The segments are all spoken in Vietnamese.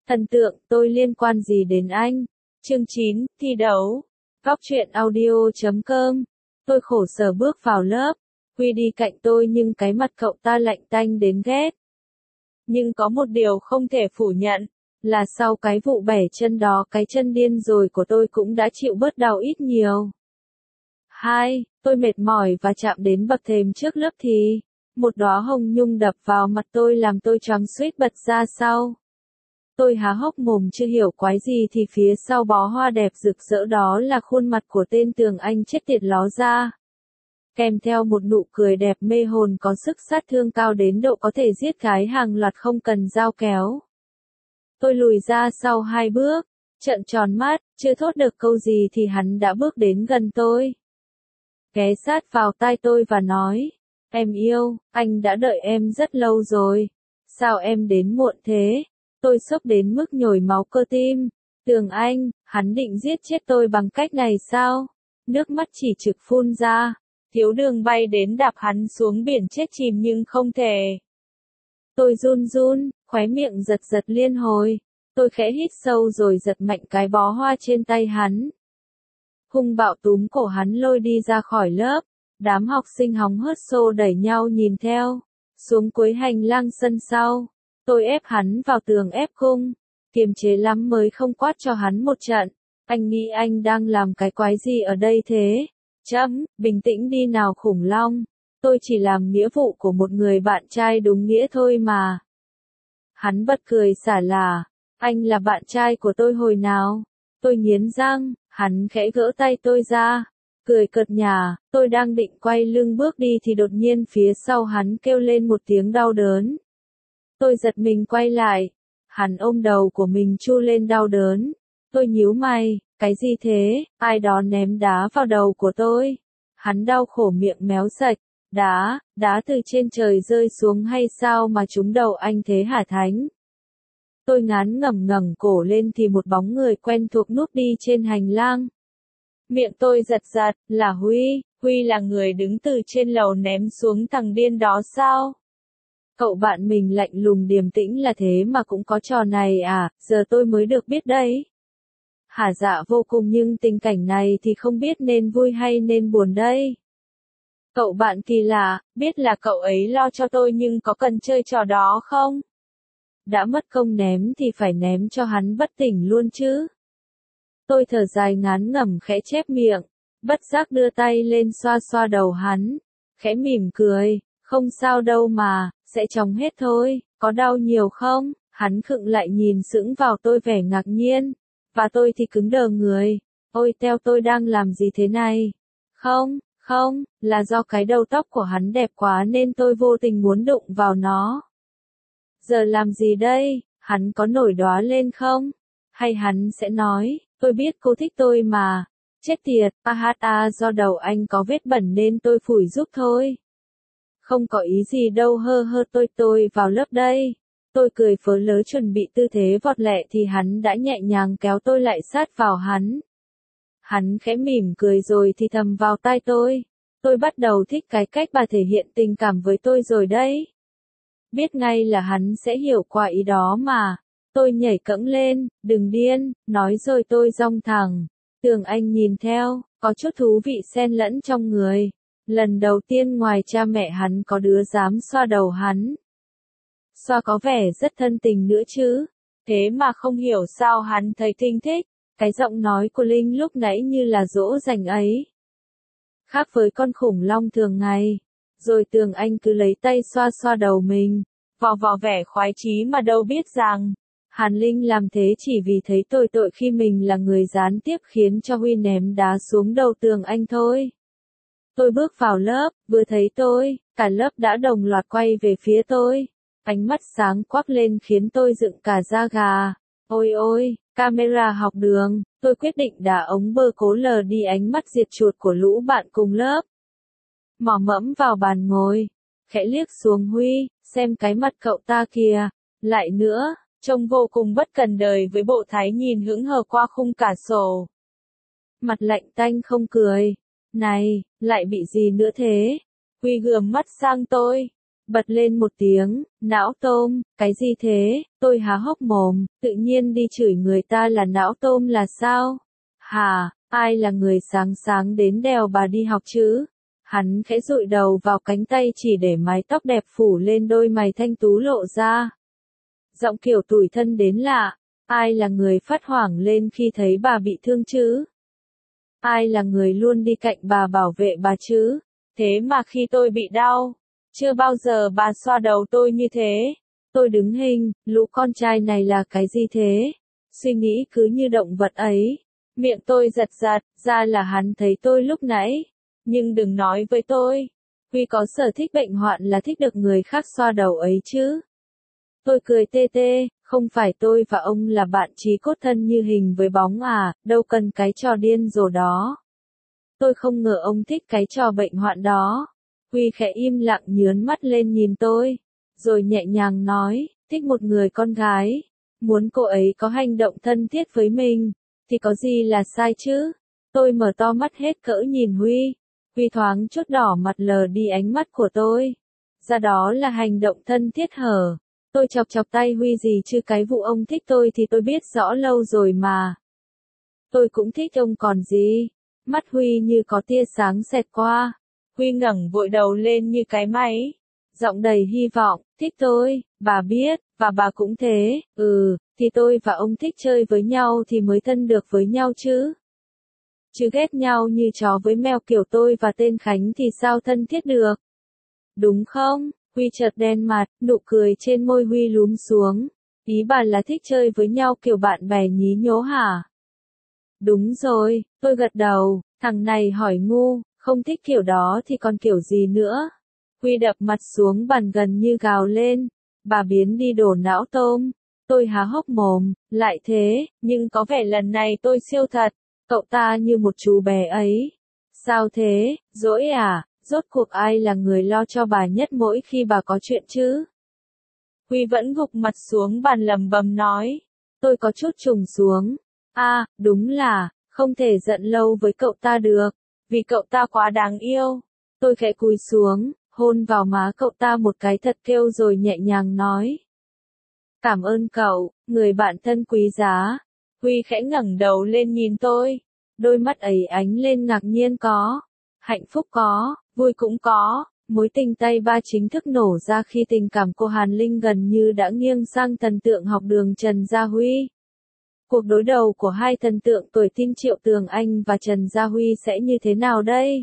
Thần tượng, tôi liên quan gì đến anh? Chương 9, thi đấu. Góc truyện audio.com. Tôi khổ sở bước vào lớp. Huy đi cạnh tôi nhưng cái mặt cậu ta lạnh tanh đến ghét. Nhưng có một điều không thể phủ nhận, là sau cái vụ bẻ chân đó cái chân điên rồi của tôi cũng đã chịu bớt đau ít nhiều. 2. Tôi mệt mỏi và chạm đến bậc thềm trước lớp thì một đóa hồng nhung đập vào mặt tôi làm tôi choáng suýt bật ra sau. Tôi há hốc mồm chưa hiểu quái gì thì phía sau bó hoa đẹp rực rỡ đó là khuôn mặt của tên Tường Anh chết tiệt ló ra. Kèm theo một nụ cười đẹp mê hồn có sức sát thương cao đến độ có thể giết gái hàng loạt không cần dao kéo. Tôi lùi ra sau 2 bước, trợn tròn mắt, chưa thốt được câu gì thì hắn đã bước đến gần tôi. Ghé sát vào tai tôi và nói, em yêu, anh đã đợi em rất lâu rồi. Sao em đến muộn thế? Tôi sốc đến mức nhồi máu cơ tim. Tường Anh, hắn định giết chết tôi bằng cách này sao? Nước mắt chỉ trực phun ra. Thiếu Đường bay đến đạp hắn xuống biển chết chìm nhưng không thể. Tôi run run, khóe miệng giật giật liên hồi. Tôi khẽ hít sâu rồi giật mạnh cái bó hoa trên tay hắn. Hung bạo túm cổ hắn lôi đi ra khỏi lớp. Đám học sinh hóng hớt xô đẩy nhau nhìn theo. Xuống cuối hành lang sân sau. Tôi ép hắn vào tường ép cung. Kiềm chế lắm mới không quát cho hắn một trận. Anh nghĩ anh đang làm cái quái gì ở đây thế? Bình tĩnh đi nào khủng long. Tôi chỉ làm nghĩa vụ của một người bạn trai đúng nghĩa thôi mà. Hắn bật cười xả lả. Anh là bạn trai của tôi hồi nào? Tôi nghiến răng, hắn khẽ gỡ tay tôi ra. Cười cợt nhả, tôi đang định quay lưng bước đi thì đột nhiên phía sau hắn kêu lên một tiếng đau đớn. Tôi giật mình quay lại. Hắn ôm đầu của mình chu lên đau đớn. Tôi nhíu mày, cái gì thế? Ai đó ném đá vào đầu của tôi. Hắn đau khổ miệng méo sạch. Đá từ trên trời rơi xuống hay sao mà trúng đầu anh thế hả Thánh? Tôi ngán ngẩng cổ lên thì một bóng người quen thuộc núp đi trên hành lang. Miệng tôi giật giật, là Huy là người đứng từ trên lầu ném xuống thằng điên đó sao? Cậu bạn mình lạnh lùng điềm tĩnh là thế mà cũng có trò này à, giờ tôi mới được biết đấy. Hả dạ vô cùng nhưng tình cảnh này thì không biết nên vui hay nên buồn đây. Cậu bạn kỳ lạ, biết là cậu ấy lo cho tôi nhưng có cần chơi trò đó không? Đã mất công ném thì phải ném cho hắn bất tỉnh luôn chứ. Tôi thở dài ngán ngẩm khẽ chép miệng, bất giác đưa tay lên xoa xoa đầu hắn, khẽ mỉm cười, không sao đâu mà, sẽ chóng hết thôi, có đau nhiều không? Hắn khựng lại nhìn sững vào tôi vẻ ngạc nhiên, và tôi thì cứng đờ người, ôi teo tôi đang làm gì thế này? Không, là do cái đầu tóc của hắn đẹp quá nên tôi vô tình muốn đụng vào nó. Giờ làm gì đây, hắn có nổi đoá lên không? Hay hắn sẽ nói, tôi biết cô thích tôi mà, chết tiệt, do đầu anh có vết bẩn nên tôi phủi giúp thôi. Không có ý gì đâu tôi vào lớp đây. Tôi cười phớ lớ chuẩn bị tư thế vọt lẹ thì hắn đã nhẹ nhàng kéo tôi lại sát vào hắn. Hắn khẽ mỉm cười rồi thì thầm vào tai tôi. Tôi bắt đầu thích cái cách bà thể hiện tình cảm với tôi rồi đấy. Biết ngay là hắn sẽ hiểu qua ý đó mà. Tôi nhảy cẫng lên, đừng điên, nói rồi tôi dong thẳng. Tường Anh nhìn theo, có chút thú vị xen lẫn trong người. Lần đầu tiên ngoài cha mẹ hắn có đứa dám xoa đầu hắn. Xoa có vẻ rất thân tình nữa chứ. Thế mà không hiểu sao hắn thấy thinh thích. Cái giọng nói của Linh lúc nãy như là dỗ dành ấy. Khác với con khủng long thường ngày. Rồi Tường Anh cứ lấy tay xoa xoa đầu mình. Vò vẻ khoái chí mà đâu biết rằng. Hàn Linh làm thế chỉ vì thấy tội khi mình là người gián tiếp khiến cho Huy ném đá xuống đầu Tường Anh thôi. Tôi bước vào lớp, vừa thấy tôi, cả lớp đã đồng loạt quay về phía tôi. Ánh mắt sáng quắc lên khiến tôi dựng cả da gà. Ôi, camera học đường, tôi quyết định đả ống bơ cố lờ đi ánh mắt diệt chuột của lũ bạn cùng lớp. Mò mẫm vào bàn ngồi, khẽ liếc xuống Huy, xem cái mặt cậu ta kìa, lại nữa, trông vô cùng bất cần đời với bộ thái nhìn hững hờ qua khung cả sổ. Mặt lạnh tanh không cười, này, lại bị gì nữa thế? Huy gườm mắt sang tôi, Bật lên một tiếng, não tôm, cái gì thế, tôi há hốc mồm, tự nhiên đi chửi người ta là não tôm là sao? Hả, ai là người sáng sáng đến đèo bà đi học chứ? Hắn khẽ dụi đầu vào cánh tay chỉ để mái tóc đẹp phủ lên đôi mày thanh tú lộ ra. Giọng kiểu tủi thân đến lạ, ai là người phát hoảng lên khi thấy bà bị thương chứ? Ai là người luôn đi cạnh bà bảo vệ bà chứ? Thế mà khi tôi bị đau, chưa bao giờ bà xoa đầu tôi như thế. Tôi đứng hình, lũ con trai này là cái gì thế? Suy nghĩ cứ như động vật ấy. Miệng tôi giật giật, ra là hắn thấy tôi lúc nãy. Nhưng đừng nói với tôi. Huy có sở thích bệnh hoạn là thích được người khác xoa đầu ấy chứ. Tôi cười tê tê, không phải tôi và ông là bạn chí cốt thân như hình với bóng à, đâu cần cái trò điên rồ đó. Tôi không ngờ ông thích cái trò bệnh hoạn đó. Huy khẽ im lặng nhướn mắt lên nhìn tôi, rồi nhẹ nhàng nói, thích một người con gái, muốn cô ấy có hành động thân thiết với mình, thì có gì là sai chứ? Tôi mở to mắt hết cỡ nhìn Huy. Huy thoáng chút đỏ mặt lờ đi ánh mắt của tôi. Ra đó là hành động thân thiết hở? Tôi chọc chọc tay Huy gì chứ cái vụ ông thích tôi thì tôi biết rõ lâu rồi mà. Tôi cũng thích ông còn gì. Mắt Huy như có tia sáng xẹt qua. Huy ngẩng vội đầu lên như cái máy. Giọng đầy hy vọng, thích tôi, bà biết, và bà cũng thế, thì tôi và ông thích chơi với nhau thì mới thân được với nhau chứ. Chứ ghét nhau như chó với mèo kiểu tôi và tên Khánh thì sao thân thiết được. Đúng không? Huy chợt đen mặt, nụ cười trên môi Huy lúm xuống. Ý bà là thích chơi với nhau kiểu bạn bè nhí nhố hả? Đúng rồi, tôi gật đầu, thằng này hỏi ngu, không thích kiểu đó thì còn kiểu gì nữa. Huy đập mặt xuống bàn gần như gào lên, bà biến đi đổ não tôm. Tôi há hốc mồm, lại thế, nhưng có vẻ lần này tôi siêu thật, cậu ta như một chú bé ấy. Sao thế, dỗi à, rốt cuộc ai là người lo cho bà nhất mỗi khi bà có chuyện chứ? Huy vẫn gục mặt xuống bàn lầm bầm nói, tôi có chút trùng xuống. Đúng là, không thể giận lâu với cậu ta được, vì cậu ta quá đáng yêu. Tôi khẽ cúi xuống, hôn vào má cậu ta một cái thật kêu rồi nhẹ nhàng nói. Cảm ơn cậu, người bạn thân quý giá. Huy khẽ ngẩng đầu lên nhìn tôi, đôi mắt ấy ánh lên ngạc nhiên có, hạnh phúc có, vui cũng có. Mối tình tay ba chính thức nổ ra khi tình cảm cô Hàn Linh gần như đã nghiêng sang thần tượng học đường Trần Gia Huy. Cuộc đối đầu của hai thần tượng tuổi teen Triệu Tường Anh và Trần Gia Huy sẽ như thế nào đây?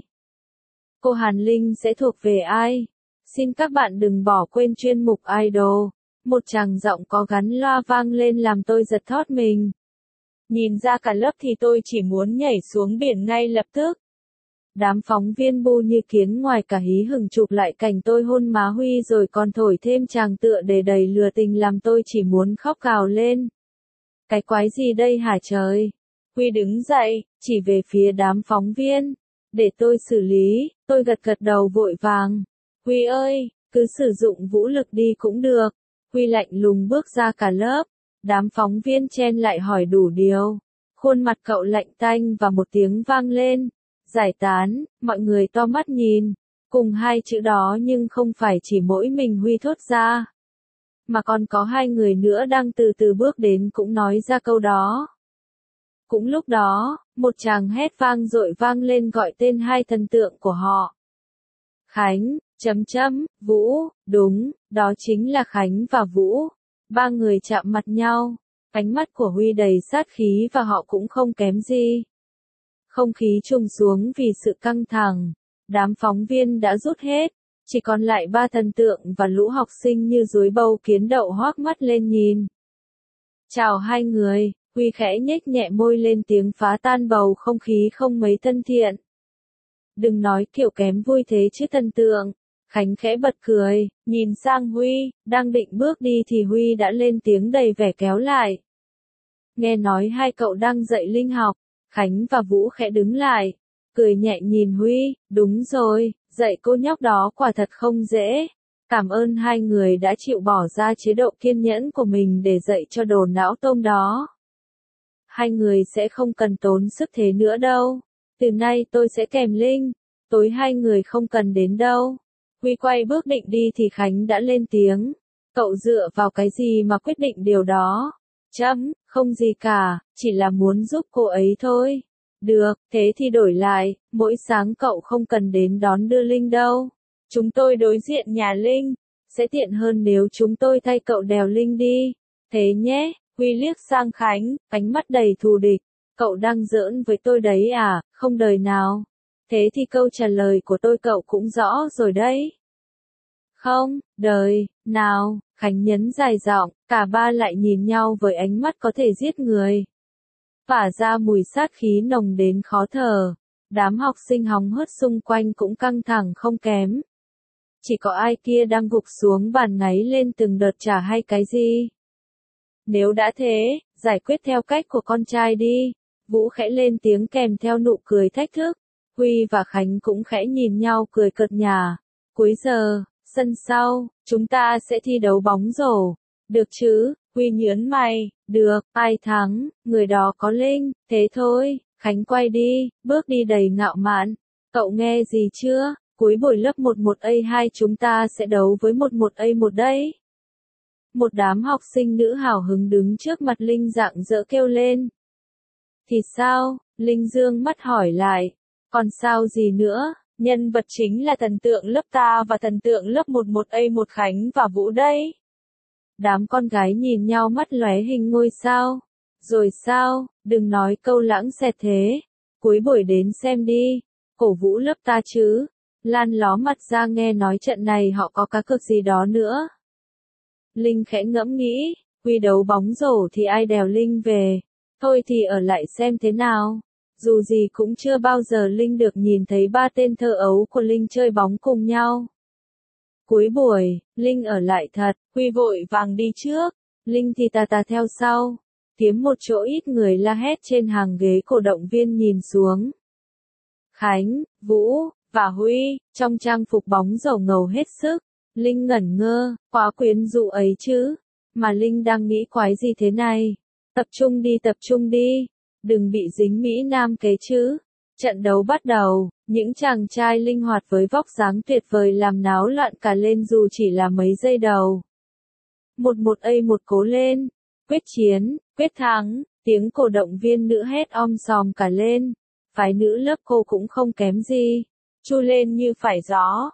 Cô Hàn Linh sẽ thuộc về ai? Xin các bạn đừng bỏ quên chuyên mục Idol. Một tràng giọng có gắn loa vang lên làm tôi giật thót mình. Nhìn ra cả lớp thì tôi chỉ muốn nhảy xuống biển ngay lập tức. Đám phóng viên bu như kiến ngoài cả hí hửng chụp lại cảnh tôi hôn má Huy rồi còn thổi thêm tràng tựa để đầy lừa tình làm tôi chỉ muốn khóc gào lên. Cái quái gì đây hả trời? Huy đứng dậy, chỉ về phía đám phóng viên. Để tôi xử lý, tôi gật gật đầu vội vàng. Huy ơi, cứ sử dụng vũ lực đi cũng được. Huy lạnh lùng bước ra cả lớp. Đám phóng viên chen lại hỏi đủ điều. Khuôn mặt cậu lạnh tanh và một tiếng vang lên. Giải tán, mọi người to mắt nhìn. Cùng hai chữ đó nhưng không phải chỉ mỗi mình Huy thốt ra. Mà còn có hai người nữa đang từ từ bước đến cũng nói ra câu đó. Cũng lúc đó, một tràng hét vang dội vang lên gọi tên hai thần tượng của họ. Khánh, Vũ, đúng, đó chính là Khánh và Vũ. Ba người chạm mặt nhau, ánh mắt của Huy đầy sát khí và họ cũng không kém gì. Không khí trùng xuống vì sự căng thẳng, đám phóng viên đã rút hết, chỉ còn lại ba thần tượng và lũ học sinh như rối bầu kiến đậu hoác mắt lên nhìn. Chào hai người, Huy khẽ nhếch nhẹ môi lên tiếng phá tan bầu không khí không mấy thân thiện. Đừng nói kiểu kém vui thế chứ thần tượng. Khánh khẽ bật cười, nhìn sang Huy, đang định bước đi thì Huy đã lên tiếng đầy vẻ kéo lại. Nghe nói hai cậu đang dạy linh học, Khánh và Vũ khẽ đứng lại, cười nhẹ nhìn Huy, đúng rồi, dạy cô nhóc đó quả thật không dễ. Cảm ơn hai người đã chịu bỏ ra chế độ kiên nhẫn của mình để dạy cho đồ não tôm đó. Hai người sẽ không cần tốn sức thế nữa đâu. Từ nay tôi sẽ kèm Linh, tối hai người không cần đến đâu. Huy quay bước định đi thì Khánh đã lên tiếng. Cậu dựa vào cái gì mà quyết định điều đó? Không gì cả, chỉ là muốn giúp cô ấy thôi. Được, thế thì đổi lại, mỗi sáng cậu không cần đến đón đưa Linh đâu. Chúng tôi đối diện nhà Linh. Sẽ tiện hơn nếu chúng tôi thay cậu đèo Linh đi. Thế nhé, Huy liếc sang Khánh, ánh mắt đầy thù địch. Cậu đang giỡn với tôi đấy à, không đời nào. Thế thì câu trả lời của tôi cậu cũng rõ rồi đấy. Không, đời, nào, Khánh nhấn dài giọng, cả ba lại nhìn nhau với ánh mắt có thể giết người. Phả ra mùi sát khí nồng đến khó thở. Đám học sinh hóng hớt xung quanh cũng căng thẳng không kém. Chỉ có ai kia đang gục xuống bàn ngáy lên từng đợt chả hay cái gì. Nếu đã thế, giải quyết theo cách của con trai đi. Vũ khẽ lên tiếng kèm theo nụ cười thách thức. Huy và Khánh cũng khẽ nhìn nhau cười cợt nhả. Cuối giờ, sân sau, chúng ta sẽ thi đấu bóng rổ. Được chứ? Huy nhớn mày. Được, ai thắng, người đó có Linh, thế thôi. Khánh quay đi, bước đi đầy ngạo mạn. Cậu nghe gì chưa? Cuối buổi lớp 11A2 chúng ta sẽ đấu với 11A1 đấy. Một đám học sinh nữ hào hứng đứng trước mặt Linh rạng rỡ kêu lên. Thì sao? Linh dương mắt hỏi lại. Còn sao gì nữa? Nhân vật chính là thần tượng lớp ta và thần tượng lớp 11A1 Khánh và Vũ đấy. Đám con gái nhìn nhau mắt lóe hình ngôi sao. Rồi sao? Đừng nói câu lãng xẹt thế. Cuối buổi đến xem đi. Cổ vũ lớp ta chứ. Lan ló mặt ra nghe nói trận này họ có cá cược gì đó nữa. Linh khẽ ngẫm nghĩ, Huy đấu bóng rổ thì ai đèo Linh về. Thôi thì ở lại xem thế nào. Dù gì cũng chưa bao giờ Linh được nhìn thấy ba tên thơ ấu của Linh chơi bóng cùng nhau. Cuối buổi, Linh ở lại thật, Huy vội vàng đi trước. Linh thì tà theo sau. Kiếm một chỗ ít người la hét trên hàng ghế cổ động viên nhìn xuống. Khánh, Vũ và Huy, trong trang phục bóng rổ ngầu hết sức. Linh ngẩn ngơ, quá quyến rũ ấy chứ. Mà Linh đang nghĩ quái gì thế này? Tập trung đi. Đừng bị dính Mỹ Nam kế chứ. Trận đấu bắt đầu, những chàng trai linh hoạt với vóc dáng tuyệt vời làm náo loạn cả lên dù chỉ là mấy giây đầu. 11A1 cố lên. Quyết chiến, quyết thắng, tiếng cổ động viên nữ hét om sòm cả lên. Phái nữ lớp cô cũng không kém gì. Chu lên như phải gió.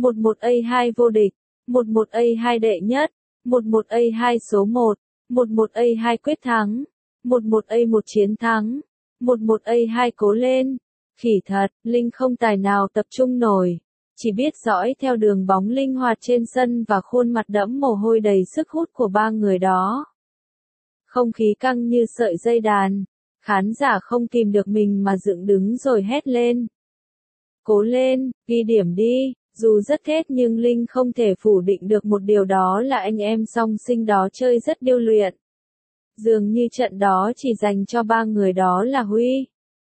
11A2 vô địch. 11A2 đệ nhất. 11A2 số 1. 11A2 quyết thắng. 11A1 chiến thắng. 11A2 cố lên. Khỉ thật, Linh không tài nào tập trung nổi. Chỉ biết dõi theo đường bóng linh hoạt trên sân và khuôn mặt đẫm mồ hôi đầy sức hút của ba người đó. Không khí căng như sợi dây đàn. Khán giả không kìm được mình mà dựng đứng rồi hét lên. Cố lên, ghi điểm đi. Dù rất thét nhưng Linh không thể phủ định được một điều đó là anh em song sinh đó chơi rất điêu luyện. Dường như trận đó chỉ dành cho ba người đó là Huy,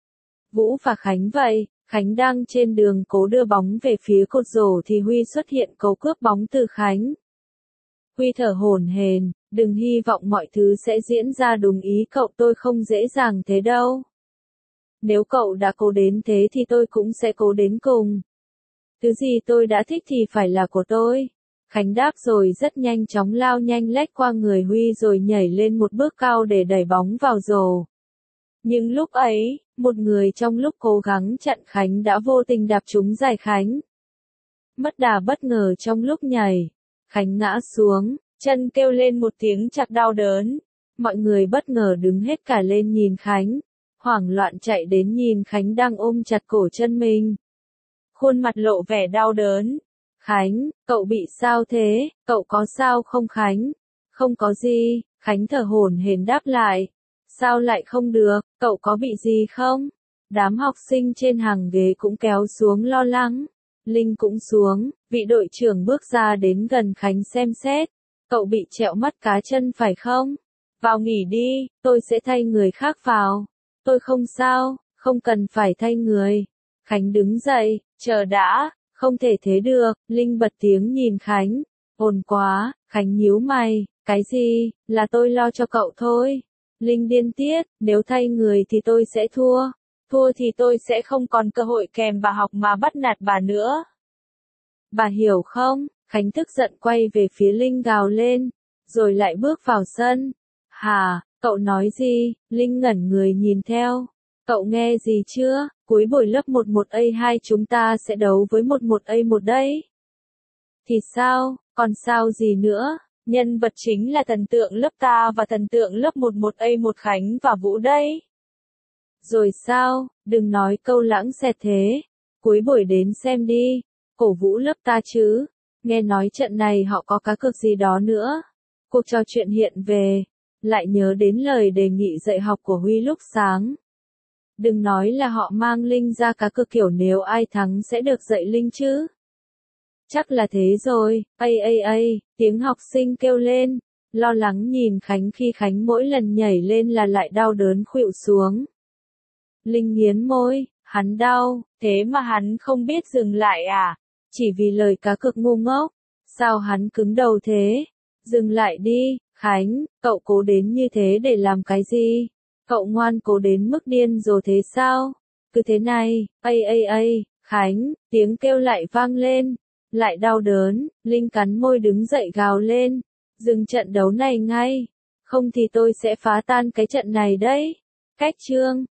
Vũ và Khánh vậy. Khánh đang trên đường cố đưa bóng về phía cột rổ thì Huy xuất hiện cố cướp bóng từ Khánh. Huy thở hổn hển, đừng hy vọng mọi thứ sẽ diễn ra đúng ý cậu, tôi không dễ dàng thế đâu. Nếu cậu đã cố đến thế thì tôi cũng sẽ cố đến cùng. Thứ gì tôi đã thích thì phải là của tôi. Khánh đáp rồi rất nhanh chóng lao nhanh lách qua người Huy rồi nhảy lên một bước cao để đẩy bóng vào rổ. Nhưng lúc ấy, một người trong lúc cố gắng chặn Khánh đã vô tình đạp trúng giày Khánh. Mất đà bất ngờ trong lúc nhảy. Khánh ngã xuống, chân kêu lên một tiếng chặt đau đớn. Mọi người bất ngờ đứng hết cả lên nhìn Khánh. Hoảng loạn chạy đến nhìn Khánh đang ôm chặt cổ chân mình. Khuôn mặt lộ vẻ đau đớn. Khánh, cậu bị sao thế? Cậu có sao không Khánh? Không có gì, Khánh thở hổn hển đáp lại. Sao lại không được, cậu có bị gì không? Đám học sinh trên hàng ghế cũng kéo xuống lo lắng. Linh cũng xuống, vị đội trưởng bước ra đến gần Khánh xem xét. Cậu bị trẹo mắt cá chân phải không? Vào nghỉ đi, tôi sẽ thay người khác vào. Tôi không sao, không cần phải thay người. Khánh đứng dậy, chờ đã, không thể thế được, Linh bật tiếng nhìn Khánh. Ồn quá, Khánh nhíu mày, cái gì, là tôi lo cho cậu thôi. Linh điên tiết, nếu thay người thì tôi sẽ thua. Thua thì tôi sẽ không còn cơ hội kèm bà học mà bắt nạt bà nữa. Bà hiểu không? Khánh tức giận quay về phía Linh gào lên, rồi lại bước vào sân. Hả, cậu nói gì? Linh ngẩn người nhìn theo. Cậu nghe gì chưa? Cuối buổi lớp 11A2 chúng ta sẽ đấu với 11A1 đấy. Thì sao, còn sao gì nữa? Nhân vật chính là thần tượng lớp ta và thần tượng lớp 11A1 Khánh và Vũ đấy. Rồi sao, đừng nói câu lãng xẹt thế. Cuối buổi đến xem đi, cổ vũ lớp ta chứ. Nghe nói trận này họ có cá cược gì đó nữa. Cuộc trò chuyện hiện về, lại nhớ đến lời đề nghị dạy học của Huy lúc sáng. Đừng nói là họ mang Linh ra cá cược kiểu nếu ai thắng sẽ được dạy Linh chứ. Chắc là thế rồi, tiếng học sinh kêu lên, lo lắng nhìn Khánh khi Khánh mỗi lần nhảy lên là lại đau đớn khuỵu xuống. Linh nghiến môi, hắn đau, thế mà hắn không biết dừng lại à? Chỉ vì lời cá cược ngu ngốc, sao hắn cứng đầu thế? Dừng lại đi, Khánh, cậu cố đến như thế để làm cái gì? Cậu ngoan cố đến mức điên rồi thế sao? Cứ thế này, Khánh, tiếng kêu lại vang lên, lại đau đớn, Linh cắn môi đứng dậy gào lên, dừng trận đấu này ngay, không thì tôi sẽ phá tan cái trận này đấy. Cách chương